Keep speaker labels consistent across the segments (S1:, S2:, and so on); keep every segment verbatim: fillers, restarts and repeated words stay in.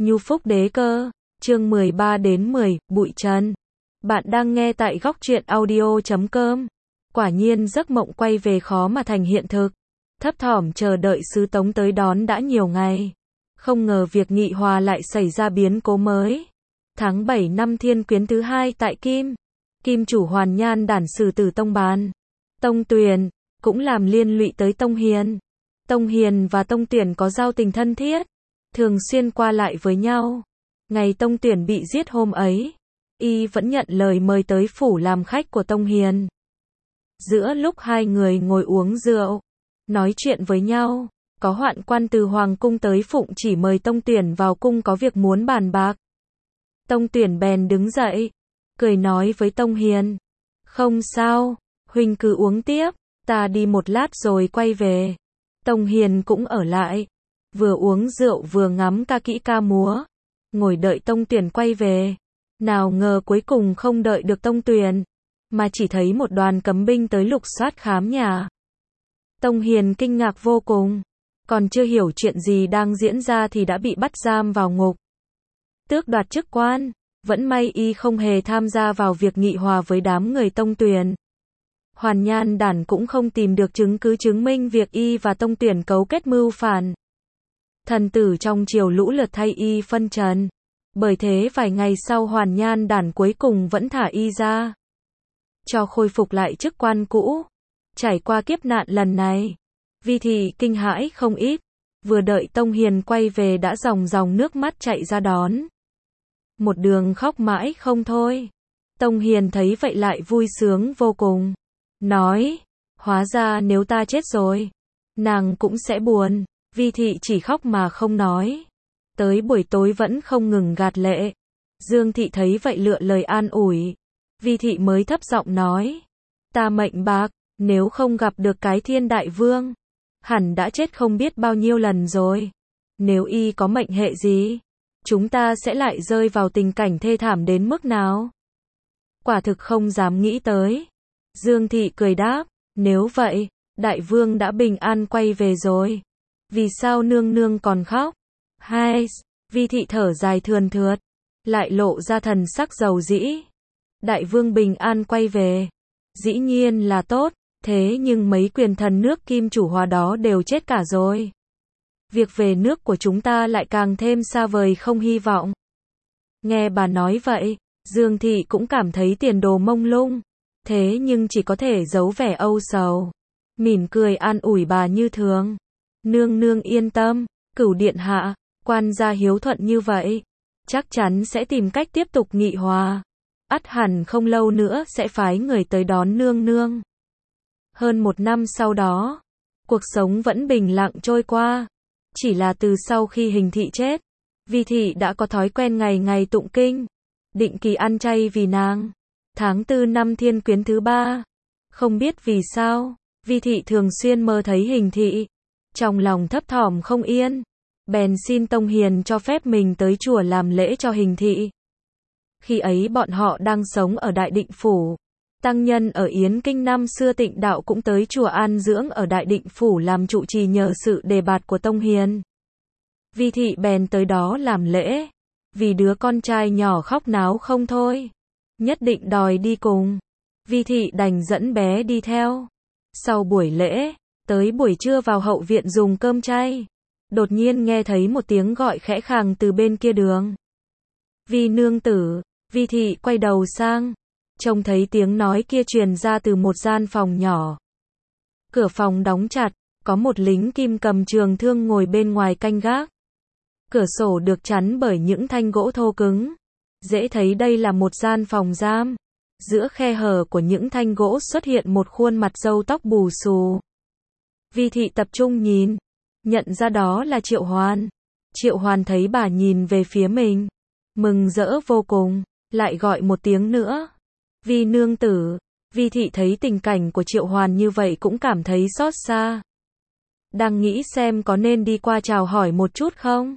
S1: Nhu Phúc Đế Cơ, chương mười ba đến mười, Bụi Trần. Bạn đang nghe tại góc truyện audio chấm com. Quả nhiên giấc mộng quay về khó mà thành hiện thực. Thấp thỏm chờ đợi sứ Tống tới đón đã nhiều ngày. Không ngờ việc Nghị Hòa lại xảy ra biến cố mới. Tháng bảy năm Thiên Quyến thứ hai tại Kim. Kim chủ Hoàn Nhan đản xử tử Tông Bàn. Tông Tuyền, cũng làm liên lụy tới Tông Hiền. Tông Hiền và Tông Tuyển có giao tình thân thiết, thường xuyên qua lại với nhau. Ngày Tông Tuyển bị giết hôm ấy, y vẫn nhận lời mời tới phủ làm khách của Tông Hiền. Giữa lúc hai người ngồi uống rượu, nói chuyện với nhau, có hoạn quan từ Hoàng cung tới phụng chỉ mời Tông Tuyển vào cung có việc muốn bàn bạc. Tông Tuyển bèn đứng dậy, cười nói với Tông Hiền, không sao, huynh cứ uống tiếp, ta đi một lát rồi quay về. Tông Hiền cũng ở lại, vừa uống rượu vừa ngắm ca kỹ ca múa, ngồi đợi Tông Tuyển quay về. Nào ngờ cuối cùng không đợi được Tông Tuyển, mà chỉ thấy một đoàn cấm binh tới lục soát khám nhà. Tông Hiền kinh ngạc vô cùng, còn chưa hiểu chuyện gì đang diễn ra thì đã bị bắt giam vào ngục, tước đoạt chức quan. Vẫn may y không hề tham gia vào việc nghị hòa với đám người Tông Tuyển. Hoàn Nhan đản cũng không tìm được chứng cứ chứng minh việc y và Tông Tuyển cấu kết mưu phản. Thần tử trong triều lũ lượt thay y phân trần. Bởi thế vài ngày sau Hoàn Nhan đản cuối cùng vẫn thả y ra, cho khôi phục lại chức quan cũ. Trải qua kiếp nạn lần này, Vi Thị kinh hãi không ít. Vừa đợi Tông Hiền quay về đã dòng dòng nước mắt chạy ra đón. Một đường khóc mãi không thôi. Tông Hiền thấy vậy lại vui sướng vô cùng. Nói, hóa ra nếu ta chết rồi, nàng cũng sẽ buồn. Vi Thị chỉ khóc mà không nói. Tới buổi tối vẫn không ngừng gạt lệ. Dương Thị thấy vậy lựa lời an ủi. Vi Thị mới thấp giọng nói, ta mệnh bạc, nếu không gặp được cái Thiên Đại Vương, hẳn đã chết không biết bao nhiêu lần rồi. Nếu y có mệnh hệ gì, chúng ta sẽ lại rơi vào tình cảnh thê thảm đến mức nào? Quả thực không dám nghĩ tới. Dương Thị cười đáp, nếu vậy, Đại Vương đã bình an quay về rồi, vì sao nương nương còn khóc? Hai, Vi Thị thở dài thườn thượt, lại lộ ra thần sắc dầu dĩ. Đại Vương bình an quay về, dĩ nhiên là tốt, thế nhưng mấy quyền thần nước Kim chủ Hòa đó đều chết cả rồi. Việc về nước của chúng ta lại càng thêm xa vời không hy vọng. Nghe bà nói vậy, Dương Thị cũng cảm thấy tiền đồ mông lung, thế nhưng chỉ có thể giấu vẻ âu sầu, mỉm cười an ủi bà như thường. Nương nương yên tâm, Cửu điện hạ, quan gia hiếu thuận như vậy, chắc chắn sẽ tìm cách tiếp tục nghị hòa. Ắt hẳn không lâu nữa sẽ phái người tới đón nương nương. Hơn một năm sau đó, cuộc sống vẫn bình lặng trôi qua. Chỉ là từ sau khi Hình Thị chết, Vi Thị đã có thói quen ngày ngày tụng kinh, định kỳ ăn chay vì nàng. Tháng tư năm Thiên Quyến thứ ba, không biết vì sao, Vi Thị thường xuyên mơ thấy Hình Thị, trong lòng thấp thỏm không yên, bèn xin Tông Hiền cho phép mình tới chùa làm lễ cho Hình Thị. Khi ấy bọn họ đang sống ở Đại Định Phủ, tăng nhân ở Yến Kinh năm xưa Tịnh Đạo cũng tới chùa an dưỡng ở Đại Định Phủ làm trụ trì nhờ sự đề bạt của Tông Hiền. Vi Thị bèn tới đó làm lễ, vì đứa con trai nhỏ khóc náo không thôi, nhất định đòi đi cùng. Vi Thị đành dẫn bé đi theo. Sau buổi lễ, tới buổi trưa vào hậu viện dùng cơm chay, đột nhiên nghe thấy một tiếng gọi khẽ khàng từ bên kia đường. Vi nương tử. Vi Thị quay đầu sang, trông thấy tiếng nói kia truyền ra từ một gian phòng nhỏ. Cửa phòng đóng chặt, có một lính kim cầm trường thương ngồi bên ngoài canh gác. Cửa sổ được chắn bởi những thanh gỗ thô cứng. Dễ thấy đây là một gian phòng giam. Giữa khe hở của những thanh gỗ xuất hiện một khuôn mặt râu tóc bù xù. Vi Thị tập trung nhìn, nhận ra đó là Triệu Hoàn. Triệu Hoàn thấy bà nhìn về phía mình, mừng rỡ vô cùng, lại gọi một tiếng nữa. Vi nương tử. Vi Thị thấy tình cảnh của Triệu Hoàn như vậy cũng cảm thấy xót xa. Đang nghĩ xem có nên đi qua chào hỏi một chút không?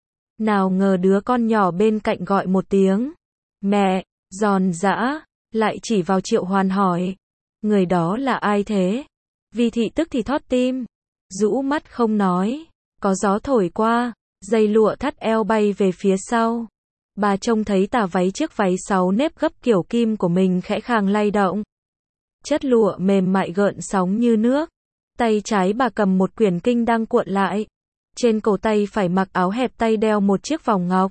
S1: Nào ngờ đứa con nhỏ bên cạnh gọi một tiếng, mẹ, giòn giã, lại chỉ vào Triệu Hoàn hỏi, người đó là ai thế? Vi Thị tức thì thót tim, rũ mắt không nói. Có gió thổi qua, Dây lụa thắt eo bay về phía sau. Bà trông thấy tà váy chiếc váy sáu nếp gấp kiểu kim của mình khẽ khàng lay động. Chất lụa mềm mại gợn sóng như nước. Tay trái bà cầm một quyển kinh đang cuộn lại. Trên cổ tay phải mặc áo hẹp tay đeo một chiếc vòng ngọc.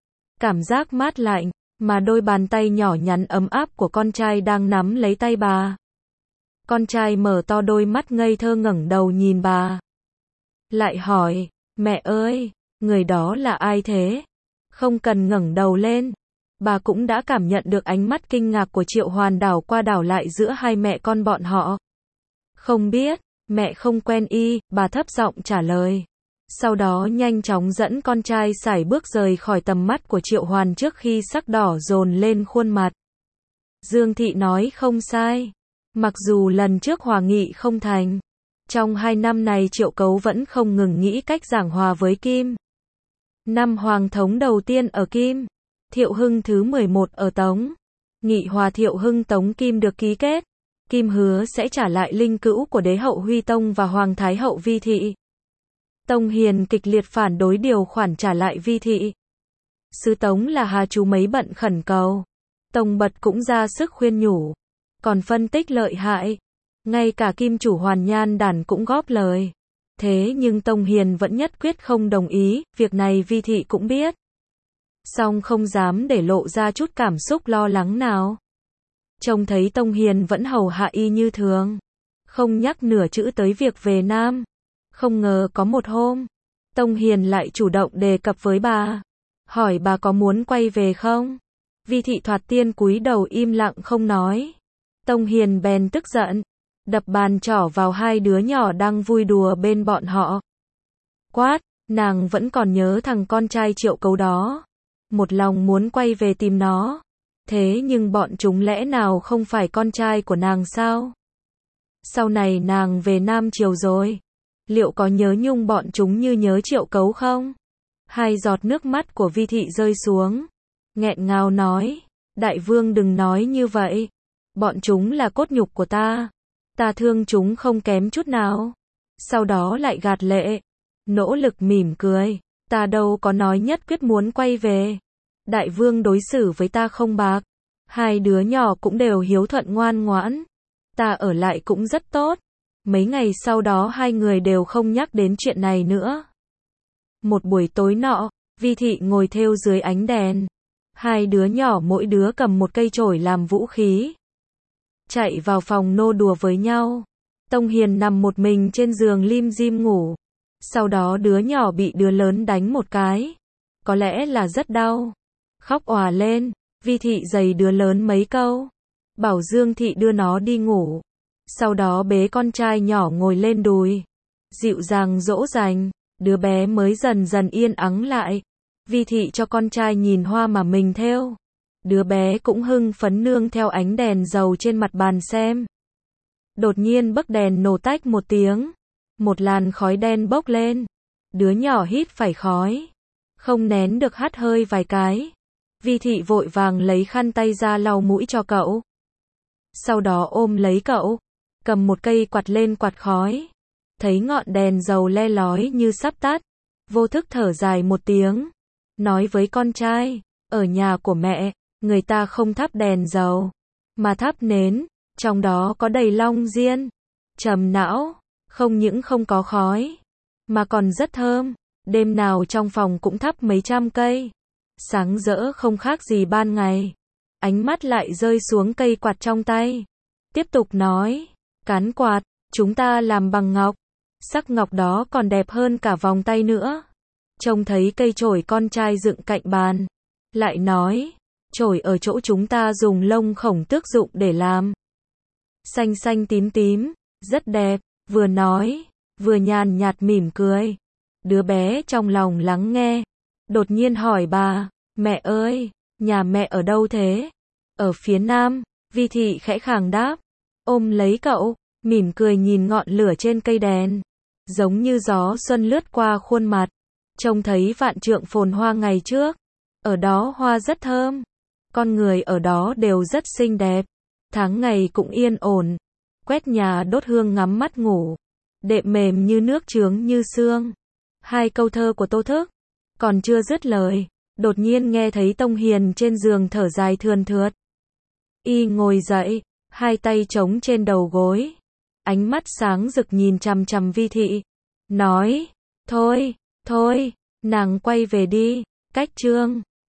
S1: Cảm giác mát lạnh, mà đôi bàn tay nhỏ nhắn ấm áp của con trai đang nắm lấy tay bà. Con trai mở to đôi mắt ngây thơ ngẩng đầu nhìn bà. Lại hỏi, mẹ ơi, người đó là ai thế? Không cần ngẩng đầu lên. Bà cũng đã cảm nhận được ánh mắt kinh ngạc của Triệu Hoàn đảo qua đảo lại giữa hai mẹ con bọn họ. Không biết, mẹ không quen y, bà thấp giọng trả lời. Sau đó nhanh chóng dẫn con trai sải bước rời khỏi tầm mắt của Triệu Hoàn trước khi sắc đỏ dồn lên khuôn mặt. Dương Thị nói không sai. Mặc dù lần trước hòa nghị không thành, trong hai năm này Triệu Cấu vẫn không ngừng nghĩ cách giảng hòa với Kim. Năm Hoàng thống đầu tiên ở Kim, Thiệu Hưng thứ mười một ở Tống. Nghị hòa Thiệu Hưng Tống Kim được ký kết. Kim hứa sẽ trả lại linh cữu của đế hậu Huy Tông và Hoàng Thái hậu Vi Thị. Tông Hiền kịch liệt phản đối điều khoản trả lại Vi Thị. Sứ Tống là Hà Chú mấy bận khẩn cầu. Tông Bật cũng ra sức khuyên nhủ, còn phân tích lợi hại. Ngay cả Kim chủ Hoàn Nhan Đản cũng góp lời. Thế nhưng Tông Hiền vẫn nhất quyết không đồng ý, việc này Vi Thị cũng biết. Song không dám để lộ ra chút cảm xúc lo lắng nào. Trông thấy Tông Hiền vẫn hầu hạ y như thường, không nhắc nửa chữ tới việc về Nam. Không ngờ có một hôm, Tông Hiền lại chủ động đề cập với bà, hỏi bà có muốn quay về không? Vi Thị thoạt tiên cúi đầu im lặng không nói. Tông Hiền bèn tức giận, đập bàn trỏ vào hai đứa nhỏ đang vui đùa bên bọn họ. Quát, nàng vẫn còn nhớ thằng con trai Triệu Cấu đó, một lòng muốn quay về tìm nó. Thế nhưng bọn chúng lẽ nào không phải con trai của nàng sao? Sau này nàng về Nam Triều rồi, liệu có nhớ nhung bọn chúng như nhớ Triệu Cấu không? Hai giọt nước mắt của Vi Thị rơi xuống, nghẹn ngào nói, đại vương đừng nói như vậy. Bọn chúng là cốt nhục của ta, ta thương chúng không kém chút nào. Sau đó lại gạt lệ, nỗ lực mỉm cười, ta đâu có nói nhất quyết muốn quay về. Đại vương đối xử với ta không bạc, hai đứa nhỏ cũng đều hiếu thuận ngoan ngoãn, ta ở lại cũng rất tốt. Mấy ngày sau đó hai người đều không nhắc đến chuyện này nữa. Một buổi tối nọ, Vi Thị ngồi thêu dưới ánh đèn. Hai đứa nhỏ mỗi đứa cầm một cây chổi làm vũ khí, chạy vào phòng nô đùa với nhau. Tông Hiền nằm một mình trên giường lim dim ngủ. Sau đó đứa nhỏ bị đứa lớn đánh một cái, có lẽ là rất đau, khóc òa lên. Vi Thị giày đứa lớn mấy câu, bảo Dương Thị đưa nó đi ngủ. Sau đó bế con trai nhỏ ngồi lên đùi, dịu dàng dỗ dành, đứa bé mới dần dần yên ắng lại. Vi Thị cho con trai nhìn hoa mà mình thêu. Đứa bé cũng hưng phấn nương theo ánh đèn dầu trên mặt bàn xem. Đột nhiên bấc đèn nổ tách một tiếng, một làn khói đen bốc lên. Đứa nhỏ hít phải khói, không nén được hắt hơi vài cái. Vi Thị vội vàng lấy khăn tay ra lau mũi cho cậu. Sau đó ôm lấy cậu, cầm một cây quạt lên quạt khói. Thấy ngọn đèn dầu le lói như sắp tắt, vô thức thở dài một tiếng, nói với con trai, ở nhà của mẹ, người ta không thắp đèn dầu, mà thắp nến, trong đó có đầy long diên. Trầm não, không những không có khói, mà còn rất thơm. Đêm nào trong phòng cũng thắp mấy trăm cây, sáng rỡ không khác gì ban ngày. Ánh mắt lại rơi xuống cây quạt trong tay, tiếp tục nói, cán quạt, chúng ta làm bằng ngọc, sắc ngọc đó còn đẹp hơn cả vòng tay nữa. Trông thấy cây chổi con trai dựng cạnh bàn, lại nói, chổi ở chỗ chúng ta dùng lông khổng tước dụng để làm, xanh xanh tím tím, rất đẹp. Vừa nói, vừa nhàn nhạt mỉm cười. Đứa bé trong lòng lắng nghe, đột nhiên hỏi bà, mẹ ơi, nhà mẹ ở đâu thế? Ở phía Nam. Vi Thị khẽ khàng đáp, ôm lấy cậu, mỉm cười nhìn ngọn lửa trên cây đèn, giống như gió xuân lướt qua khuôn mặt. Trông thấy vạn trượng phồn hoa ngày trước, ở đó hoa rất thơm, con người ở đó đều rất xinh đẹp, tháng ngày cũng yên ổn, quét nhà đốt hương ngắm mắt ngủ, đệm mềm như nước chướng như sương. Hai câu thơ của Tô Thức. Còn chưa dứt lời, đột nhiên nghe thấy Tông Hiền trên giường thở dài thườn thượt. Y ngồi dậy, hai tay chống trên đầu gối, ánh mắt sáng rực nhìn chằm chằm Vi Thị, nói, thôi, thôi, nàng quay về đi, cách trương.